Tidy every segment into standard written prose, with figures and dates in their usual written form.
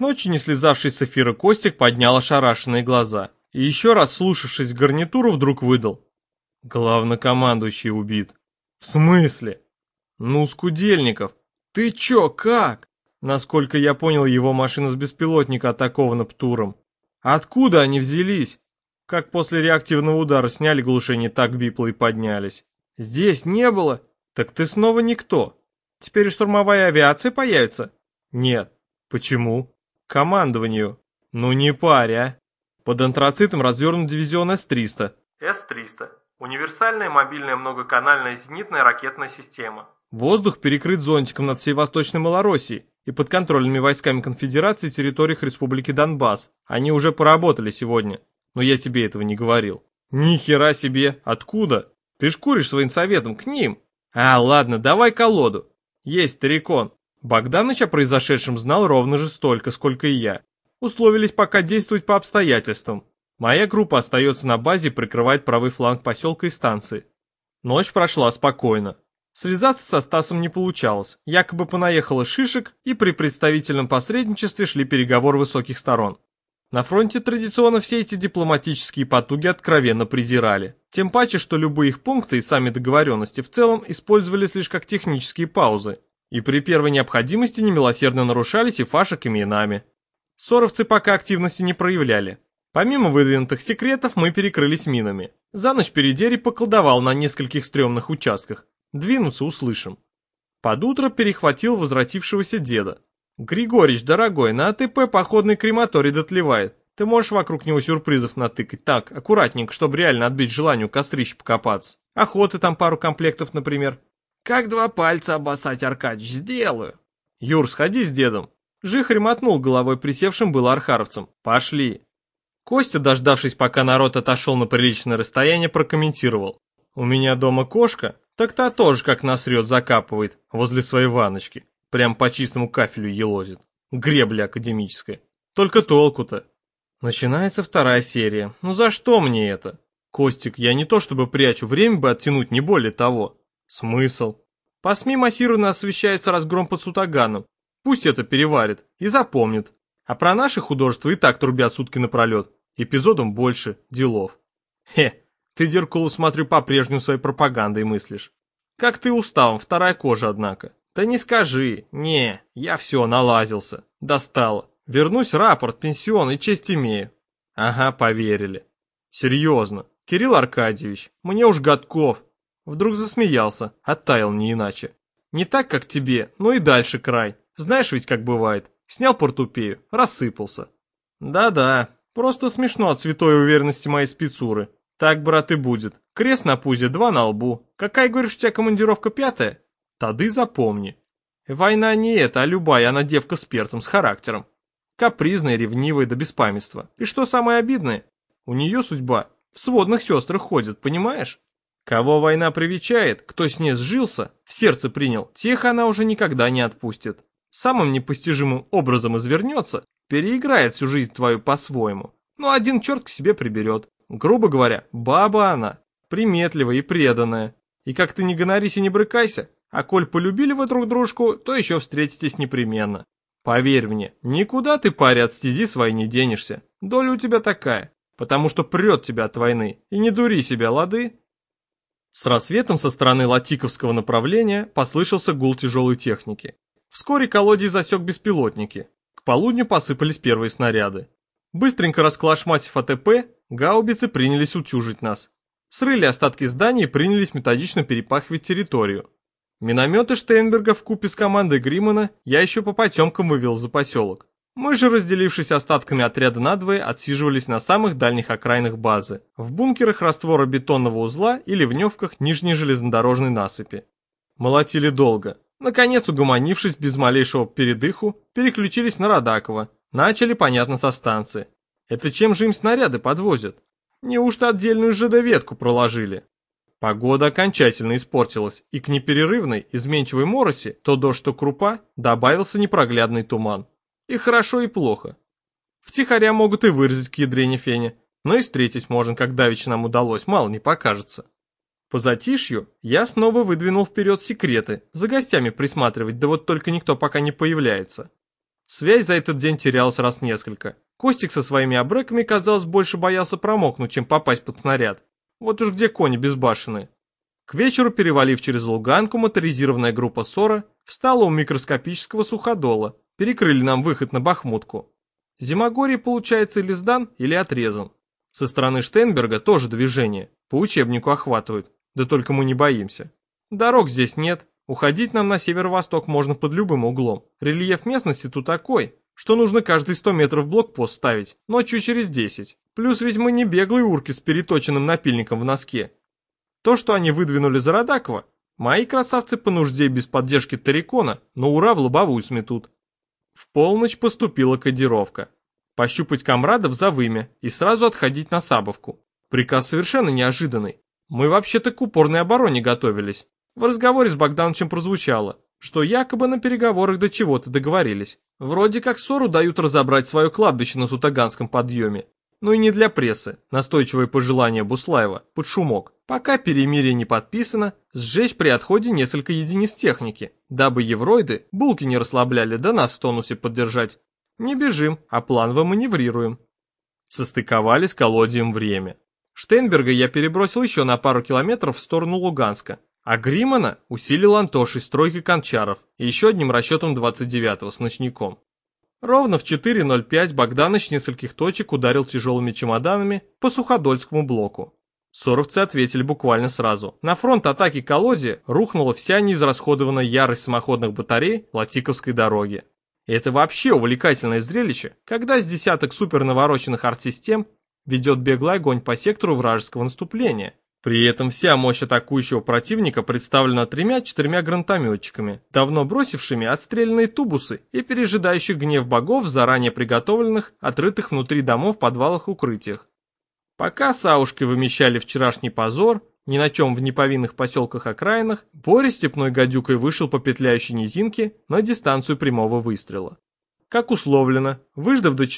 ночи не слезавший с эфира Костик поднял ошарашенные глаза и еще раз, слушавшись в гарнитуру, вдруг выдал: главнокомандующий убит. В смысле? Ну, Скудельников. Ты чё, как? Насколько я понял, его машина с беспилотника атакована ПТУРом. Откуда они взялись? Как после реактивного удара сняли глушение, так бипло и поднялись. Здесь не было? Так ты снова никто. Теперь и штурмовая авиация появится? Нет. Почему? Командованию. Ну не парь, а. Под антрацитом развернут дивизион С-300. С-300. Универсальная мобильная многоканальная зенитная ракетная система. Воздух перекрыт зонтиком над всей Восточной Малороссией и подконтрольными войсками Конфедерации территориях Республики Донбасс. Они уже поработали сегодня. Но я тебе этого не говорил. Ни хера себе. Откуда? Ты ж куришь с военсоветом, к ним. А, ладно, давай колоду. Есть, старикон. Богданыч о произошедшем знал ровно же столько, сколько и я. Условились пока действовать по обстоятельствам. Моя группа остается на базе и прикрывает правый фланг поселка и станции. Ночь прошла спокойно. Связаться со Стасом не получалось. Якобы понаехало шишек, и при представительном посредничестве шли переговоры высоких сторон. На фронте традиционно все эти дипломатические потуги откровенно презирали. Тем паче, что любые их пункты и сами договоренности в целом использовались лишь как технические паузы. И при первой необходимости немилосердно нарушались и фашек, и нами. Соровцы пока активности не проявляли. Помимо выдвинутых секретов, мы перекрылись минами. За ночь Передерий поколдовал на нескольких стрёмных участках. Двинуться услышим. Под утро перехватил возвратившегося деда. Григорич, дорогой, на АТП походный крематорий дотлевает. Ты можешь вокруг него сюрпризов натыкать так, аккуратненько, чтобы реально отбить желание у кострища покопаться. Охоты там пару комплектов, например. Как два пальца обоссать, Аркадьич, сделаю. Юр, сходи с дедом. Жихарь мотнул головой присевшим было архаровцем. Пошли. Костя, дождавшись, пока народ отошел на приличное расстояние, прокомментировал. У меня дома кошка, так та тоже как насрет закапывает возле своей ванночки. Прям по чистому кафелю елозит. Гребля академическая. Только толку-то. Начинается вторая серия. Ну за что мне это? Костик, я не то чтобы прячу, время бы оттянуть, не более того. Смысл? По СМИ массированно освещается разгром под Сутаганом. Пусть это переварит и запомнит. А про наши художества и так трубят сутки напролет. Эпизодом больше, делов. Ты, Деркулу, смотрю, по-прежнему своей пропагандой мыслишь. Как ты уставом, вторая кожа, однако. Да не скажи, не, я все, налазился, достало. Вернусь, рапорт, пенсион и честь имею. Ага, поверили. Серьезно, Кирилл Аркадьевич, мне уж годков. Вдруг засмеялся, оттаял не иначе. Не так, как тебе, но и дальше край. Знаешь ведь, как бывает. Снял портупею, рассыпался. Да-да, просто смешно от святой уверенности моей спецуры. Так, брат, и будет. Крест на пузе, 2 на лбу. Какая, говоришь, у тебя командировка 5-я? Тады запомни. Война не эта, а любая, она девка с перцем, с характером. Капризная, ревнивая до беспамятства. И что самое обидное? У нее судьба в сводных сестрах ходит, понимаешь? Кого война привечает, кто с ней сжился, в сердце принял, тех она уже никогда не отпустит. Самым непостижимым образом извернется, переиграет всю жизнь твою по-своему. Но один черт к себе приберет. Грубо говоря, баба она, приметливая и преданная. И как ты не гонорись и не брыкайся, а коль полюбили вы друг дружку, то еще встретитесь непременно. Поверь мне, никуда ты, паря, от стези своей не денешься. Доля у тебя такая, потому что прет тебя от войны. И не дури себя, лады? С рассветом со стороны Латиковского направления послышался гул тяжелой техники. Вскоре колодий засек беспилотники. К полудню посыпались первые снаряды. Быстренько расколошматив АТП, гаубицы принялись утюжить нас. Срыли остатки зданий и принялись методично перепахивать территорию. Минометы Штейнберга вкупе с командой Гриммана я еще по потемкам вывел за поселок. Мы же, разделившись остатками отряда надвое, отсиживались на самых дальних окраинах базы, в бункерах раствора бетонного узла и ливневках нижней железнодорожной насыпи. Молотили долго. Наконец, угомонившись без малейшего передыху, переключились на Радакова. Начали, понятно, со станции. Это чем же им снаряды подвозят? Неужто отдельную ЖД-ветку проложили? Погода окончательно испортилась, и к непрерывной, изменчивой мороси, то дождь, то крупа, добавился непроглядный туман. И хорошо, и плохо. Втихаря могут и вырезать к ядрене фене, но и встретить можно, как давеча нам удалось, мало не покажется. По затишью я снова выдвинул вперед секреты, за гостями присматривать, да вот только никто пока не появляется. Связь за этот день терялась раз несколько. Костик со своими абреками, казалось, больше боялся промокнуть, чем попасть под снаряд. Вот уж где кони безбашенные. К вечеру, перевалив через Луганку, моторизированная группа СОРа встала у микроскопического суходола, перекрыли нам выход на Бахмутку. Зимогорье, получается, или сдан, или отрезан. Со стороны Штейнберга тоже движение, по учебнику охватывают, да только мы не боимся. Дорог здесь нет, уходить нам на северо-восток можно под любым углом. Рельеф местности тут такой, что нужно каждые 100 метров блокпост ставить, ночью через 10. Плюс ведь мы не беглые урки с переточенным напильником в носке. То, что они выдвинули за Радакова, мои красавцы по нужде без поддержки Тарикона на ура в лобовую сметут. В полночь поступила кодировка. Пощупать комрадов за вымя и сразу отходить на Сабовку. Приказ совершенно неожиданный. Мы вообще-то к упорной обороне готовились. В разговоре с Богдановичем прозвучало, что якобы на переговорах до чего-то договорились. Вроде как СОРу дают разобрать свое кладбище на Сутаганском подъеме. Ну и не для прессы, настойчивое пожелание Буслаева, под шумок. Пока перемирие не подписано, сжечь при отходе несколько единиц техники, дабы евроиды булки не расслабляли, да нас в тонусе поддержать. Не бежим, а планово маневрируем. Состыковали с колодием время. Штейнберга я перебросил еще на пару километров в сторону Луганска, а Гримана усилил Антошей с тройкой кончаров и еще одним расчетом 29-го с ночником. Ровно в 4:05 Богданыч с нескольких точек ударил тяжелыми чемоданами по Суходольскому блоку. Соровцы ответили буквально сразу. На фронт атаки колодия рухнула вся неизрасходованная ярость самоходных батарей Латиковской дороги. И это вообще увлекательное зрелище, когда с десяток супернавороченных артсистем ведет беглый огонь по сектору вражеского наступления. При этом вся мощь атакующего противника представлена 3-4 гранатометчиками, давно бросившими отстрелянные тубусы и пережидающих гнев богов в заранее приготовленных, отрытых внутри домов подвалах укрытиях. Пока саушки вымещали вчерашний позор, ни на чем в неповинных поселках-окраинах, Боря степной гадюкой вышел по петляющей низинке на дистанцию прямого выстрела. Как условлено, выждав до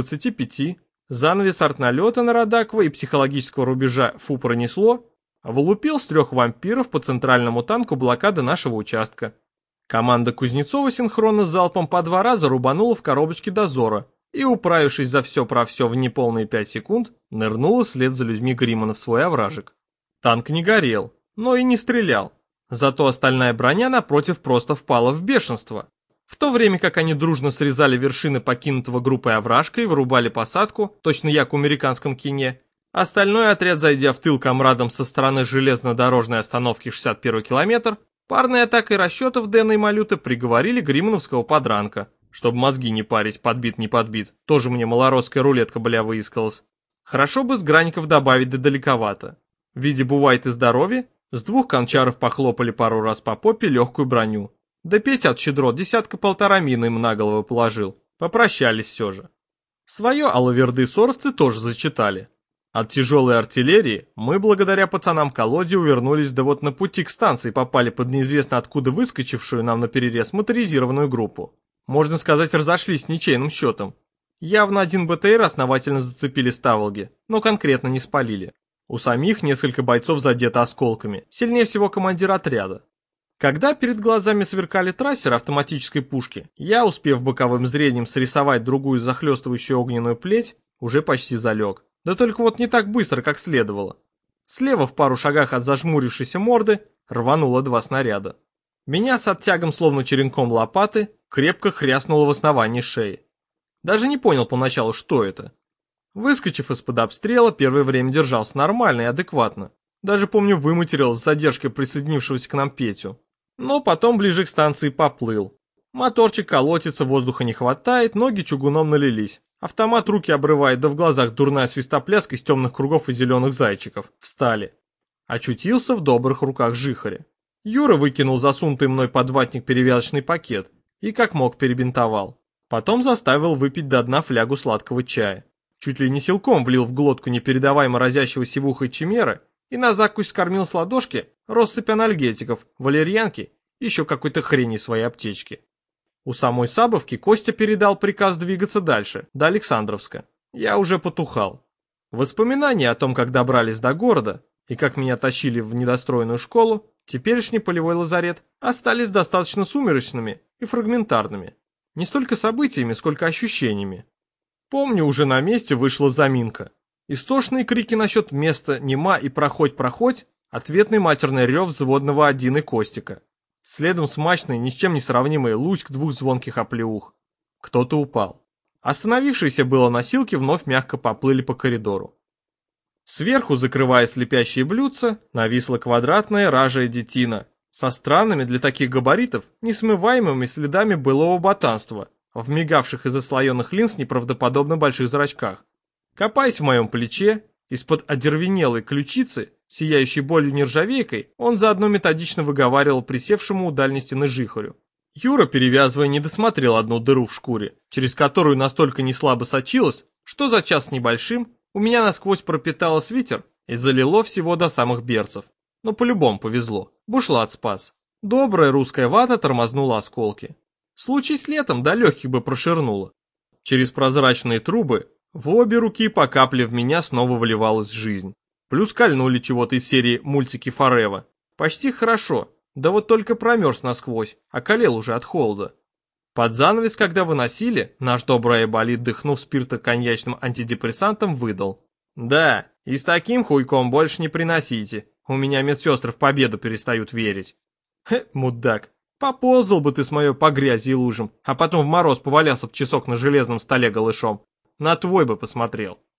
4:25, занавес артналета на Радакова и психологического рубежа фу пронесло, влупил с 3 вампиров по центральному танку блокады нашего участка. Команда Кузнецова синхронно с залпом по 2 раза рубанула в коробочке дозора и, управившись за все про все в неполные 5 секунд, нырнула вслед за людьми Гримана в свой овражек. Танк не горел, но и не стрелял, зато остальная броня напротив просто впала в бешенство. В то время как они дружно срезали вершины покинутого группой овражка и вырубали посадку, точно як в американском кине, остальной отряд, зайдя в тыл комрадам со стороны железнодорожной остановки 61-й километр, парной атакой расчетов Дэна и Малюты приговорили гримановского подранка, чтобы мозги не парить, подбит не подбит, тоже мне малоросская рулетка бля выискалась. Хорошо бы с граников добавить, да далековато. В виде бувает и здоровья, с 2 кончаров похлопали пару раз по попе легкую броню. Да Петя от щедрот 1,5 мины им на голову положил. Попрощались все же. Свое алаверды соровцы тоже зачитали. От тяжелой артиллерии мы благодаря пацанам колоде увернулись, да вот на пути к станции попали под неизвестно откуда выскочившую нам наперерез моторизированную группу. Можно сказать, разошлись с ничейным счетом. Явно один БТР основательно зацепили ставолги, но конкретно не спалили. У самих несколько бойцов задето осколками, сильнее всего командир отряда. Когда перед глазами сверкали трассеры автоматической пушки, я, успев боковым зрением срисовать другую захлестывающую огненную плеть, уже почти залег. Да только вот не так быстро, как следовало. Слева в пару шагах от зажмурившейся морды рвануло 2 снаряда. Меня с оттягом словно черенком лопаты крепко хряснуло в основании шеи. Даже не понял поначалу, что это. Выскочив из-под обстрела, первое время держался нормально и адекватно. Даже помню, выматерил с задержкой присоединившегося к нам Петю. Но потом ближе к станции поплыл. Моторчик колотится, воздуха не хватает, ноги чугуном налились. Автомат руки обрывает, да в глазах дурная свистопляска из темных кругов и зеленых зайчиков. Встали. Очутился в добрых руках Жихаря. Юра выкинул засунутый мной под ватник перевязочный пакет и как мог перебинтовал. Потом заставил выпить до дна флягу сладкого чая. Чуть ли не силком влил в глотку непередаваемо разящего сивухой чимера и на закусь скормил с ладошки россыпь анальгетиков, валерьянки и еще какой-то хрени из своей аптечки. У самой Сабовки Костя передал приказ двигаться дальше, до Александровска. Я уже потухал. Воспоминания о том, как добрались до города и как меня тащили в недостроенную школу, теперешний полевой лазарет, остались достаточно сумеречными и фрагментарными. Не столько событиями, сколько ощущениями. Помню, уже на месте вышла заминка. Истошные крики насчет места «нема» и «проходь», ответный матерный рев взводного один и Костика. Следом смачный, ни с чем не сравнимый луськ двух звонких оплеух. Кто-то упал. Остановившиеся было носилки вновь мягко поплыли по коридору. Сверху, закрывая слепящие блюдца, нависла квадратная ражая детина со странными для таких габаритов несмываемыми следами былого ботанства в мигавших из заслоенных линз неправдоподобно больших зрачках. Копаясь в моем плече, из-под одервенелой ключицы, сияющей болью нержавейкой, он заодно методично выговаривал присевшему у дальней стены жихарю. Юра, перевязывая, не досмотрел одну дыру в шкуре, через которую настолько неслабо сочилось, что за час с небольшим у меня насквозь пропитало свитер и залило всего до самых берцев. Но по-любому повезло, бушлат спас. Добрая русская вата тормознула осколки. Случись летом, до легких бы проширнуло. Через прозрачные трубы в обе руки по капле в меня снова вливалась жизнь. Плюс кольнули чего-то из серии мультики Форева. Почти хорошо, да вот только промерз насквозь, околел уже от холода. Под занавес, когда выносили, наш добрый Айболит, дыхнув спирто-коньячным антидепрессантом, выдал: «Да, и с таким хуйком больше не приносите, у меня медсестры в победу перестают верить». Мудак, поползал бы ты с моей по грязи и лужам, а потом в мороз повалялся б часок на железном столе голышом. На твой бы посмотрел.